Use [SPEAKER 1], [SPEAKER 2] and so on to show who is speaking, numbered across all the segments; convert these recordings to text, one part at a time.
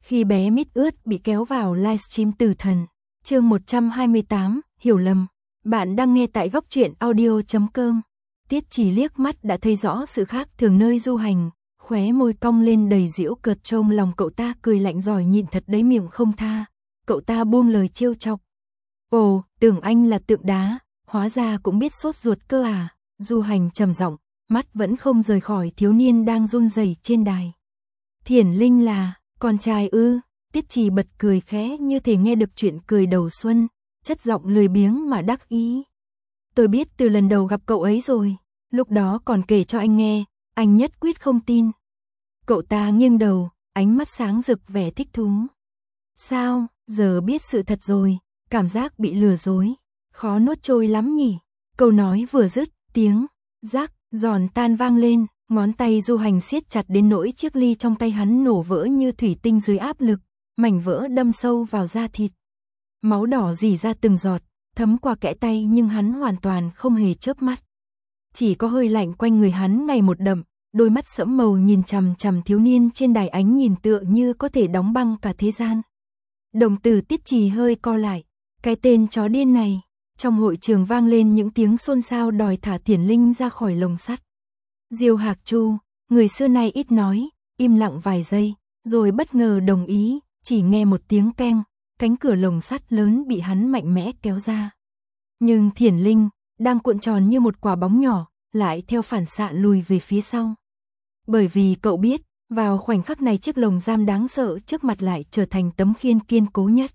[SPEAKER 1] Khi bé mít ướt bị kéo vào livestream Tử Thần, chương 128, hiểu lầm. Bạn đang nghe tại góc truyện audio.com. Tiết Trì liếc mắt đã thấy rõ sự khác thường nơi Du Hành, khóe môi cong lên đầy giễu cợt, trông lòng cậu ta cười lạnh giỏi nhịn thật đấy, miệng không tha. Cậu ta buông lời trêu chọc. Ồ, tưởng anh là tượng đá, hóa ra cũng biết sốt ruột cơ à. Du Hành trầm giọng, mắt vẫn không rời khỏi thiếu niên đang run rẩy trên đài. Thiển Linh là con trai ư? Tiết Trì bật cười khẽ như thể nghe được chuyện cười đầu xuân, chất giọng lười biếng mà đắc ý. Tôi biết từ lần đầu gặp cậu ấy rồi, lúc đó còn kể cho anh nghe, anh nhất quyết không tin. Cậu ta nghiêng đầu, ánh mắt sáng rực vẻ thích thú. Sao, giờ biết sự thật rồi, cảm giác bị lừa dối, khó nuốt trôi lắm nhỉ? Câu nói vừa dứt, tiếng rắc giòn tan vang lên, ngón tay Du Hành siết chặt đến nỗi chiếc ly trong tay hắn nổ vỡ như thủy tinh dưới áp lực, mảnh vỡ đâm sâu vào da thịt. Máu đỏ rỉ ra từng giọt, thấm qua kẽ tay, nhưng hắn hoàn toàn không hề chớp mắt. Chỉ có hơi lạnh quanh người hắn ngày một đậm, đôi mắt sẫm màu nhìn chằm chằm thiếu niên trên đài, ánh nhìn tựa như có thể đóng băng cả thế gian. Đồng tử Tiết Trì hơi co lại, cái tên chó điên này. Trong hội trường vang lên những tiếng xôn xao đòi thả Thiển Linh ra khỏi lồng sắt. Diêu Hạc Chu, người xưa nay ít nói, im lặng vài giây, rồi bất ngờ đồng ý, chỉ nghe một tiếng keng, cánh cửa lồng sắt lớn bị hắn mạnh mẽ kéo ra. Nhưng Thiển Linh, đang cuộn tròn như một quả bóng nhỏ, lại theo phản xạ lùi về phía sau. Bởi vì cậu biết, vào khoảnh khắc này chiếc lồng giam đáng sợ trước mặt lại trở thành tấm khiên kiên cố nhất.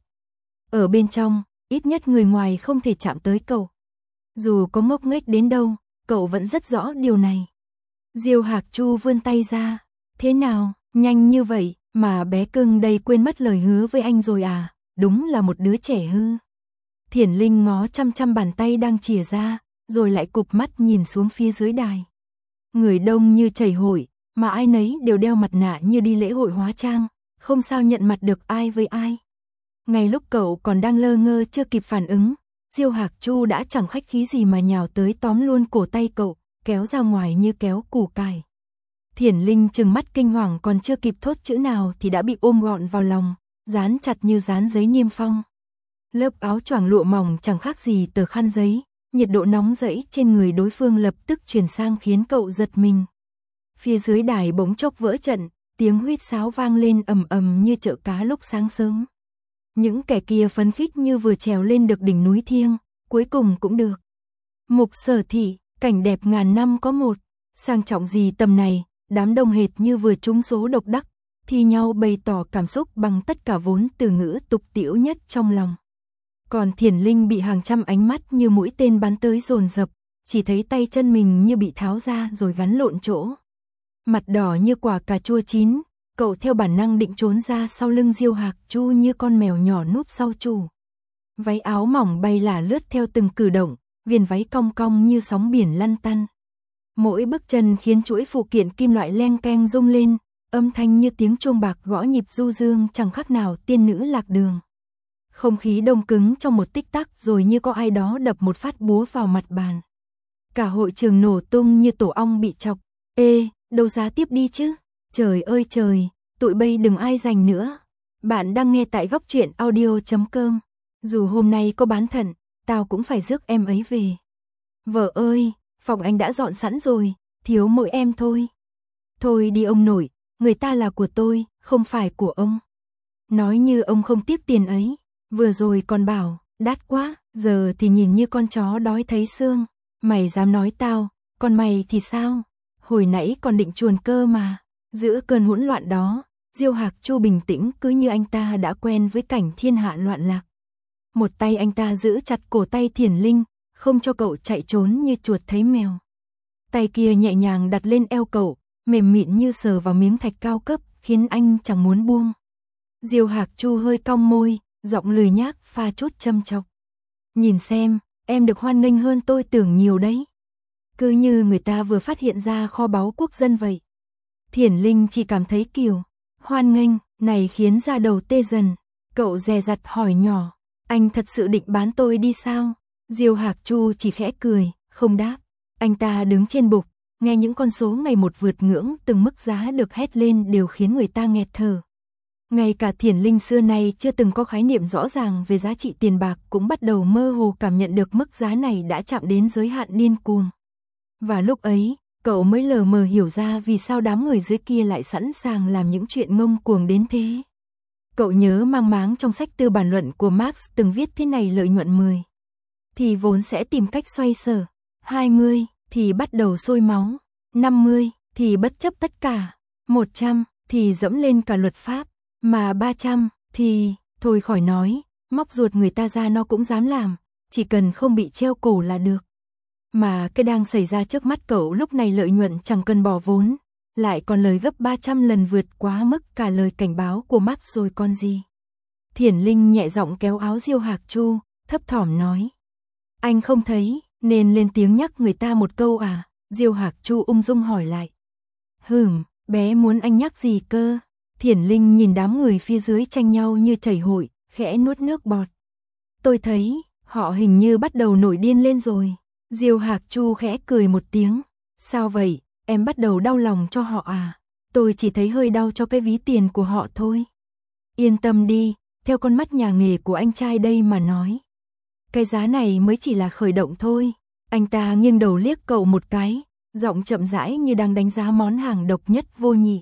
[SPEAKER 1] Ở bên trong, ít nhất người ngoài không thể chạm tới cậu. Dù có ngốc nghếch đến đâu, cậu vẫn rất rõ điều này. Diêu Hạc Chu vươn tay ra. Thế nào, nhanh như vậy, mà bé cưng đây quên mất lời hứa với anh rồi à, đúng là một đứa trẻ hư. Thiển Linh ngó chăm chăm bàn tay đang chìa ra, rồi lại cụp mắt nhìn xuống phía dưới đài. Người đông như chảy hội, mà ai nấy đều đeo mặt nạ như đi lễ hội hóa trang, không sao nhận mặt được ai với ai. Ngay lúc cậu còn đang lơ ngơ chưa kịp phản ứng, Diêu Hạc Chu đã chẳng khách khí gì mà nhào tới tóm luôn cổ tay cậu, kéo ra ngoài như kéo củ cải. Thiển Linh trừng mắt kinh hoàng, còn chưa kịp thốt chữ nào thì đã bị ôm gọn vào lòng, dán chặt như dán giấy niêm phong. Lớp áo choàng lụa mỏng chẳng khác gì tờ khăn giấy, nhiệt độ nóng rẫy trên người đối phương lập tức truyền sang khiến cậu giật mình. Phía dưới đài bỗng chốc vỡ trận, tiếng huýt sáo vang lên ầm ầm như chợ cá lúc sáng sớm. Những kẻ kia phấn khích như vừa trèo lên được đỉnh núi thiêng, cuối cùng cũng được. Mục Sở Thị, cảnh đẹp ngàn năm có một, sang trọng gì tầm này, đám đông hệt như vừa trúng số độc đắc, thi nhau bày tỏ cảm xúc bằng tất cả vốn từ ngữ tục tĩu nhất trong lòng. Còn Thiển Linh bị hàng trăm ánh mắt như mũi tên bắn tới dồn dập, chỉ thấy tay chân mình như bị tháo ra rồi gắn lộn chỗ. Mặt đỏ như quả cà chua chín, cậu theo bản năng định trốn ra sau lưng Diêu Hạc Chu như con mèo nhỏ núp sau chủ. Váy áo mỏng bay lả lướt theo từng cử động, viền váy cong cong như sóng biển lăn tăn. Mỗi bước chân khiến chuỗi phụ kiện kim loại leng keng rung lên, âm thanh như tiếng chuông bạc gõ nhịp du dương chẳng khác nào tiên nữ lạc đường. Không khí đông cứng trong một tích tắc, rồi như có ai đó đập một phát búa vào mặt bàn. Cả hội trường nổ tung như tổ ong bị chọc. Ê, đấu giá tiếp đi chứ. Trời ơi trời, tụi bay đừng ai giành nữa. Bạn đang nghe tại góc truyện audio.com. Dù hôm nay có bán thận, tao cũng phải rước em ấy về. Vợ ơi, phòng anh đã dọn sẵn rồi, thiếu mỗi em thôi. Thôi đi ông nội, người ta là của tôi, không phải của ông. Nói như ông không tiếc tiền ấy, vừa rồi còn bảo, đắt quá, giờ thì nhìn như con chó đói thấy xương. Mày dám nói tao, còn mày thì sao? Hồi nãy còn định chuồn cơ mà. Giữa cơn hỗn loạn đó, Diêu Hạc Chu bình tĩnh cứ như anh ta đã quen với cảnh thiên hạ loạn lạc. Một tay anh ta giữ chặt cổ tay Thiển Linh, không cho cậu chạy trốn như chuột thấy mèo. Tay kia nhẹ nhàng đặt lên eo cậu, mềm mịn như sờ vào miếng thạch cao cấp, khiến anh chẳng muốn buông. Diêu Hạc Chu hơi cong môi, giọng lười nhác pha chút châm chọc. Nhìn xem, em được hoan nghênh hơn tôi tưởng nhiều đấy. Cứ như người ta vừa phát hiện ra kho báu quốc dân vậy. Thiển Linh chỉ cảm thấy kiểu hoan nghênh này khiến da đầu tê dần. Cậu dè dặt hỏi nhỏ, anh thật sự định bán tôi đi sao? Diêu Hạc Chu chỉ khẽ cười, không đáp. Anh ta đứng trên bục, nghe những con số ngày một vượt ngưỡng, từng mức giá được hét lên đều khiến người ta nghẹt thở. Ngay cả Thiển Linh xưa nay chưa từng có khái niệm rõ ràng về giá trị tiền bạc cũng bắt đầu mơ hồ cảm nhận được mức giá này đã chạm đến giới hạn điên cuồng. Và lúc ấy, cậu mới lờ mờ hiểu ra vì sao đám người dưới kia lại sẵn sàng làm những chuyện ngông cuồng đến thế. Cậu nhớ mang máng trong sách tư bản luận của Marx từng viết thế này: lợi nhuận 10 thì vốn sẽ tìm cách xoay sở, 20 thì bắt đầu sôi máu, 50 thì bất chấp tất cả, 100 thì dẫm lên cả luật pháp, mà 300 thì, thôi khỏi nói, móc ruột người ta ra nó cũng dám làm, chỉ cần không bị treo cổ là được. Mà cái đang xảy ra trước mắt cậu lúc này lợi nhuận chẳng cần bỏ vốn, lại còn lời gấp 300 lần vượt quá mức cả lời cảnh báo của Marx rồi còn gì. Thiển Linh nhẹ giọng kéo áo Diêu Hạc Chu, thấp thỏm nói. Anh không thấy, nên lên tiếng nhắc người ta một câu à? Diêu Hạc Chu ung dung hỏi lại. Bé muốn anh nhắc gì cơ? Thiển Linh nhìn đám người phía dưới tranh nhau như chảy hội, khẽ nuốt nước bọt. Tôi thấy, họ hình như bắt đầu nổi điên lên rồi. Diêu Hạc Chu khẽ cười một tiếng. Sao vậy, em bắt đầu đau lòng cho họ à? Tôi chỉ thấy hơi đau cho cái ví tiền của họ thôi. Yên tâm đi, theo con mắt nhà nghề của anh trai đây mà nói. Cái giá này mới chỉ là khởi động thôi. Anh ta nghiêng đầu liếc cậu một cái, giọng chậm rãi như đang đánh giá món hàng độc nhất vô nhị.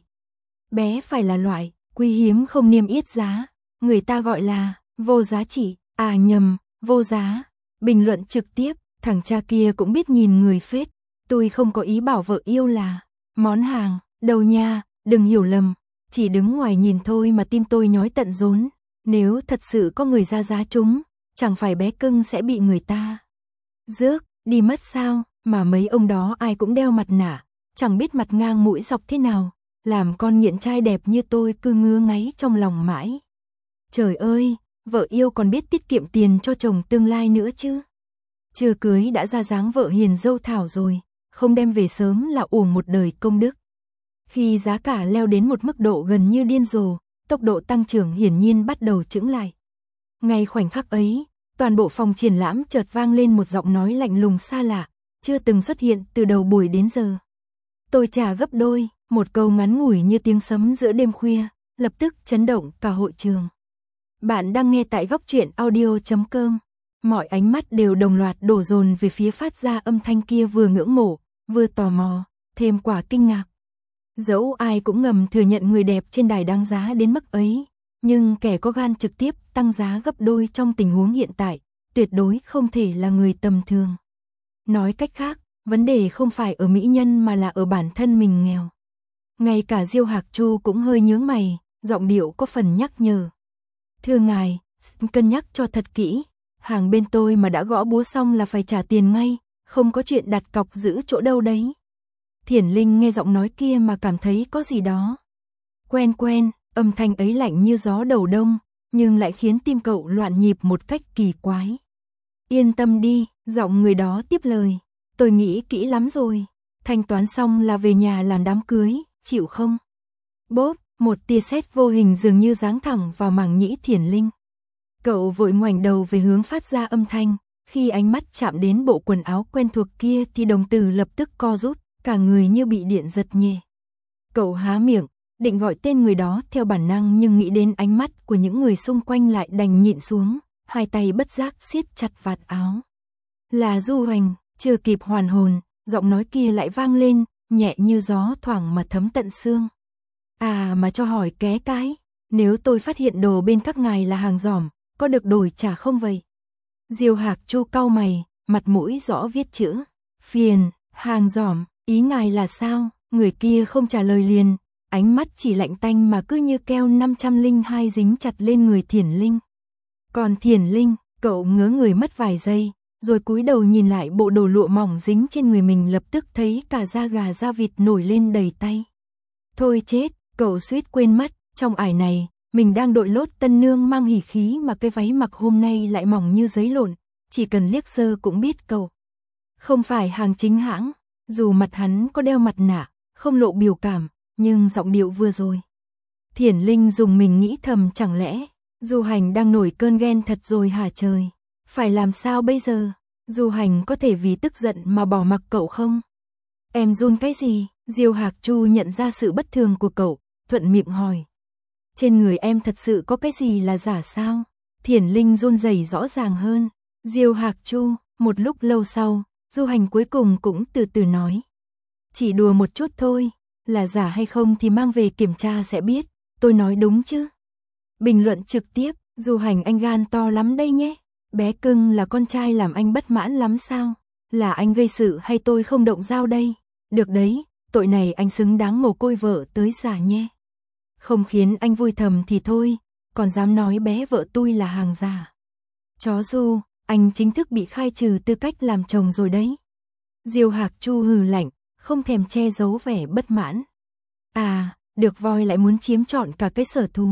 [SPEAKER 1] Bé phải là loại quý hiếm không niêm yết giá, người ta gọi là vô giá trị, à nhầm, vô giá. Bình luận trực tiếp, thằng cha kia cũng biết nhìn người phết. Tôi không có ý bảo vợ yêu là món hàng, đâu nha, đừng hiểu lầm, chỉ đứng ngoài nhìn thôi mà tim tôi nhói tận rốn. Nếu thật sự có người ra giá chúng, chẳng phải bé cưng sẽ bị người ta rước đi mất sao? Mà mấy ông đó ai cũng đeo mặt nạ, chẳng biết mặt ngang mũi dọc thế nào, làm con nghiện trai đẹp như tôi cứ ngứa ngáy trong lòng mãi. Trời ơi, vợ yêu còn biết tiết kiệm tiền cho chồng tương lai nữa chứ. Chưa cưới đã ra dáng vợ hiền dâu thảo rồi, không đem về sớm là uổng một đời công đức. Khi giá cả leo đến một mức độ gần như điên rồ, tốc độ tăng trưởng hiển nhiên bắt đầu chững lại. Ngay khoảnh khắc ấy, toàn bộ phòng triển lãm chợt vang lên một giọng nói lạnh lùng xa lạ, chưa từng xuất hiện từ đầu buổi đến giờ. Tôi trả gấp đôi, một câu ngắn ngủi như tiếng sấm giữa đêm khuya, lập tức chấn động cả hội trường. Bạn đang nghe tại góc truyện audio.com. Mọi ánh mắt đều đồng loạt đổ dồn về phía phát ra âm thanh kia, vừa ngưỡng mộ, vừa tò mò, thêm quả kinh ngạc. Dẫu ai cũng ngầm thừa nhận người đẹp trên đài đáng giá đến mức ấy, nhưng kẻ có gan trực tiếp tăng giá gấp đôi trong tình huống hiện tại, tuyệt đối không thể là người tầm thường. Nói cách khác, vấn đề không phải ở mỹ nhân mà là ở bản thân mình nghèo. Ngay cả Diêu Hạc Chu cũng hơi nhướng mày, giọng điệu có phần nhắc nhở. Thưa ngài, cân nhắc cho thật kỹ, hàng bên tôi mà đã gõ búa xong là phải trả tiền ngay, không có chuyện đặt cọc giữ chỗ đâu đấy. Thiển Linh nghe giọng nói kia mà cảm thấy có gì đó quen, âm thanh ấy lạnh như gió đầu đông, nhưng lại khiến tim cậu loạn nhịp một cách kỳ quái. Yên tâm đi, giọng người đó tiếp lời, tôi nghĩ kỹ lắm rồi, thanh toán xong là về nhà làm đám cưới, chịu không? Bốp, một tia sét vô hình dường như giáng thẳng vào màng nhĩ Thiển Linh. Cậu vội ngoảnh đầu về hướng phát ra âm thanh, khi ánh mắt chạm đến bộ quần áo quen thuộc kia thì đồng tử lập tức co rút, cả người như bị điện giật nhẹ. Cậu há miệng, định gọi tên người đó theo bản năng, nhưng nghĩ đến ánh mắt của những người xung quanh lại đành nhịn xuống, hai tay bất giác siết chặt vạt áo. Là Du Hoành. Chưa kịp hoàn hồn, giọng nói kia lại vang lên, nhẹ như gió thoảng mà thấm tận xương. À mà cho hỏi ké cái, nếu tôi phát hiện đồ bên các ngài là hàng giỏm, có được đổi trả không vậy? Diêu Hạc Chu cau mày, mặt mũi rõ viết chữ phiền. Hàng giỏm, ý ngài là sao? Người kia không trả lời liền, ánh mắt chỉ lạnh tanh mà cứ như keo 502 dính chặt lên người Thiển Linh. Còn Thiển Linh, cậu ngớ người mất vài giây, rồi cúi đầu nhìn lại bộ đồ lụa mỏng dính trên người mình, lập tức thấy cả da gà da vịt nổi lên đầy tay. Thôi chết, cậu suýt quên mất, trong ải này, mình đang đội lốt tân nương mang hỉ khí mà cái váy mặc hôm nay lại mỏng như giấy lộn, chỉ cần liếc sơ cũng biết cậu không phải hàng chính hãng. Dù mặt hắn có đeo mặt nạ, không lộ biểu cảm, nhưng giọng điệu vừa rồi. Thiển Linh dùng mình nghĩ thầm, chẳng lẽ Du Hành đang nổi cơn ghen thật rồi hả trời? Phải làm sao bây giờ? Du Hành có thể vì tức giận mà bỏ mặc cậu không? Em run cái gì? Diêu Hạc Chu nhận ra sự bất thường của cậu, thuận miệng hỏi. Trên người em thật sự có cái gì là giả sao? Thiển Linh run rẩy rõ ràng hơn. Diêu Hạc Chu, một lúc lâu sau, Du Hành cuối cùng cũng từ từ nói. Chỉ đùa một chút thôi, là giả hay không thì mang về kiểm tra sẽ biết, tôi nói đúng chứ? Bình luận trực tiếp, Du Hành anh gan to lắm đây nhé. Bé cưng là con trai làm anh bất mãn lắm sao? Là anh gây sự hay tôi không động dao đây? Được đấy, tội này anh xứng đáng mồ côi vợ tới già nhé. Không khiến anh vui thầm thì thôi, còn dám nói bé vợ tôi là hàng giả. Chó Du, anh chính thức bị khai trừ tư cách làm chồng rồi đấy. Diêu Hạc Chu hừ lạnh, không thèm che giấu vẻ bất mãn. À, được voi lại muốn chiếm trọn cả cái sở thú.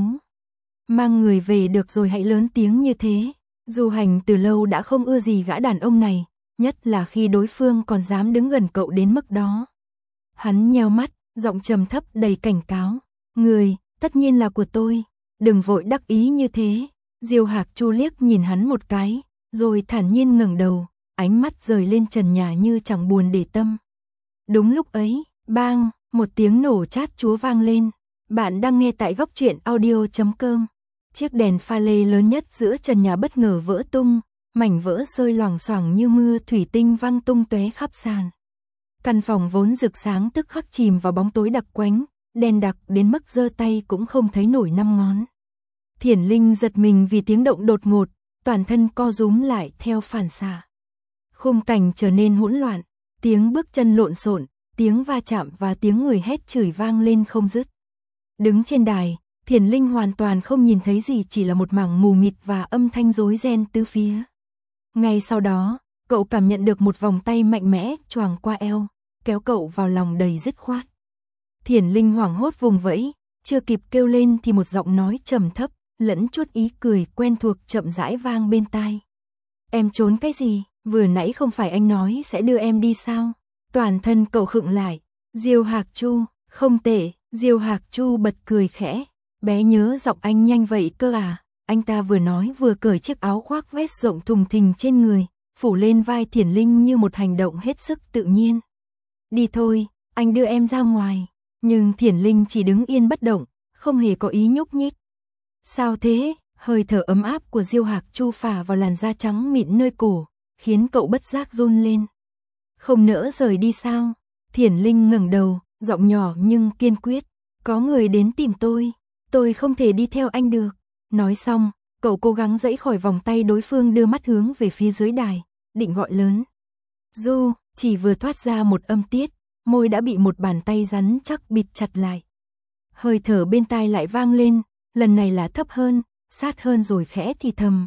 [SPEAKER 1] Mang người về được rồi hãy lớn tiếng như thế. Du Hành từ lâu đã không ưa gì gã đàn ông này, nhất là khi đối phương còn dám đứng gần cậu đến mức đó. Hắn nheo mắt, giọng trầm thấp đầy cảnh cáo. Người, tất nhiên là của tôi, đừng vội đắc ý như thế. Diêu Hạc Chu liếc nhìn hắn một cái, rồi thản nhiên ngẩng đầu, ánh mắt rời lên trần nhà như chẳng buồn để tâm. Đúng lúc ấy, bang, một tiếng nổ chát chúa vang lên. Bạn đang nghe tại góc truyện audio.com. Chiếc đèn pha lê lớn nhất giữa trần nhà bất ngờ vỡ tung, mảnh vỡ rơi loảng xoảng như mưa thủy tinh văng tung tóe khắp sàn. Căn phòng vốn rực sáng tức khắc chìm vào bóng tối đặc quánh, đen đặc đến mức giơ tay cũng không thấy nổi năm ngón. Thiển Linh giật mình vì tiếng động đột ngột, toàn thân co rúm lại theo phản xạ. Khung cảnh trở nên hỗn loạn, tiếng bước chân lộn xộn, tiếng va chạm và tiếng người hét chửi vang lên không dứt. Đứng trên đài, Thiển Linh hoàn toàn không nhìn thấy gì, chỉ là một mảng mù mịt và âm thanh rối ren tứ phía. Ngay sau đó, cậu cảm nhận được một vòng tay mạnh mẽ choàng qua eo, kéo cậu vào lòng đầy dứt khoát. Thiển Linh hoảng hốt vùng vẫy, chưa kịp kêu lên thì một giọng nói trầm thấp, lẫn chút ý cười quen thuộc chậm rãi vang bên tai. Em trốn cái gì, vừa nãy không phải anh nói sẽ đưa em đi sao? Toàn thân cậu khựng lại. Diêu Hạc Chu, không tệ. Diêu Hạc Chu bật cười khẽ. Bé nhớ giọng anh nhanh vậy cơ à? Anh ta vừa nói vừa cởi chiếc áo khoác vest rộng thùng thình trên người, phủ lên vai Thiển Linh như một hành động hết sức tự nhiên. Đi thôi, anh đưa em ra ngoài. Nhưng Thiển Linh chỉ đứng yên bất động, không hề có ý nhúc nhích. Sao thế? Hơi thở ấm áp của Diêu Hạc Chu phả vào làn da trắng mịn nơi cổ, khiến cậu bất giác run lên. Không nỡ rời đi sao? Thiển Linh ngẩng đầu, giọng nhỏ nhưng kiên quyết. Có người đến tìm tôi không thể đi theo anh được. Nói xong, cậu cố gắng giãy khỏi vòng tay đối phương, đưa mắt hướng về phía dưới đài, định gọi lớn. Du, chỉ vừa thoát ra một âm tiết, môi đã bị một bàn tay rắn chắc bịt chặt lại. Hơi thở bên tai lại vang lên, lần này là thấp hơn, sát hơn rồi khẽ thì thầm.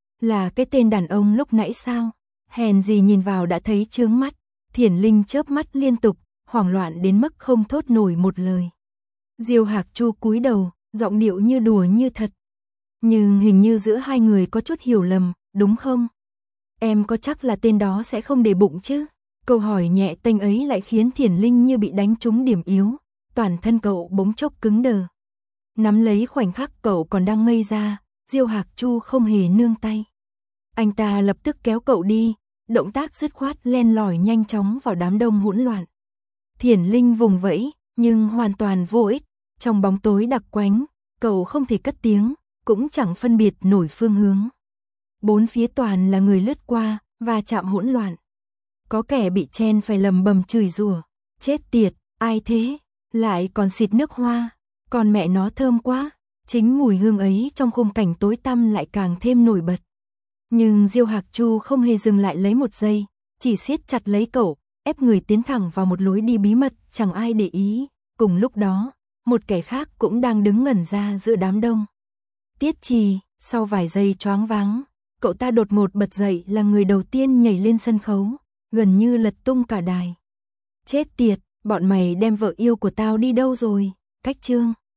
[SPEAKER 1] Là cái tên đàn ông lúc nãy sao? Hèn gì nhìn vào đã thấy chướng mắt. Thiển Linh chớp mắt liên tục, hoảng loạn đến mức không thốt nổi một lời. Diêu Hạc Chu cúi đầu, giọng điệu như đùa như thật. Nhưng hình như giữa hai người có chút hiểu lầm, đúng không? Em có chắc là tên đó sẽ không để bụng chứ? Câu hỏi nhẹ tênh ấy lại khiến Thiển Linh như bị đánh trúng điểm yếu, toàn thân cậu bỗng chốc cứng đờ. Nắm lấy khoảnh khắc cậu còn đang ngây ra, Diêu Hạc Chu không hề nương tay. Anh ta lập tức kéo cậu đi, động tác dứt khoát len lỏi nhanh chóng vào đám đông hỗn loạn. Thiển Linh vùng vẫy, nhưng hoàn toàn vô ích. Trong bóng tối đặc quánh, cậu không thể cất tiếng, cũng chẳng phân biệt nổi phương hướng. Bốn phía toàn là người lướt qua, và chạm hỗn loạn. Có kẻ bị chen phải lầm bầm chửi rủa. Chết tiệt, ai thế? Lại còn xịt nước hoa. Còn mẹ nó thơm quá. Chính mùi hương ấy trong khung cảnh tối tăm lại càng thêm nổi bật. Nhưng Diêu Hạc Chu không hề dừng lại lấy một giây, chỉ siết chặt lấy cậu, ép người tiến thẳng vào một lối đi bí mật, chẳng ai để ý. Cùng lúc đó, một kẻ khác cũng đang đứng ngẩn ra giữa đám đông. Tiết Trì, sau vài giây choáng váng, cậu ta đột ngột bật dậy, là người đầu tiên nhảy lên sân khấu, gần như lật tung cả đài. Chết tiệt, bọn mày đem vợ yêu của tao đi đâu rồi? Cách chương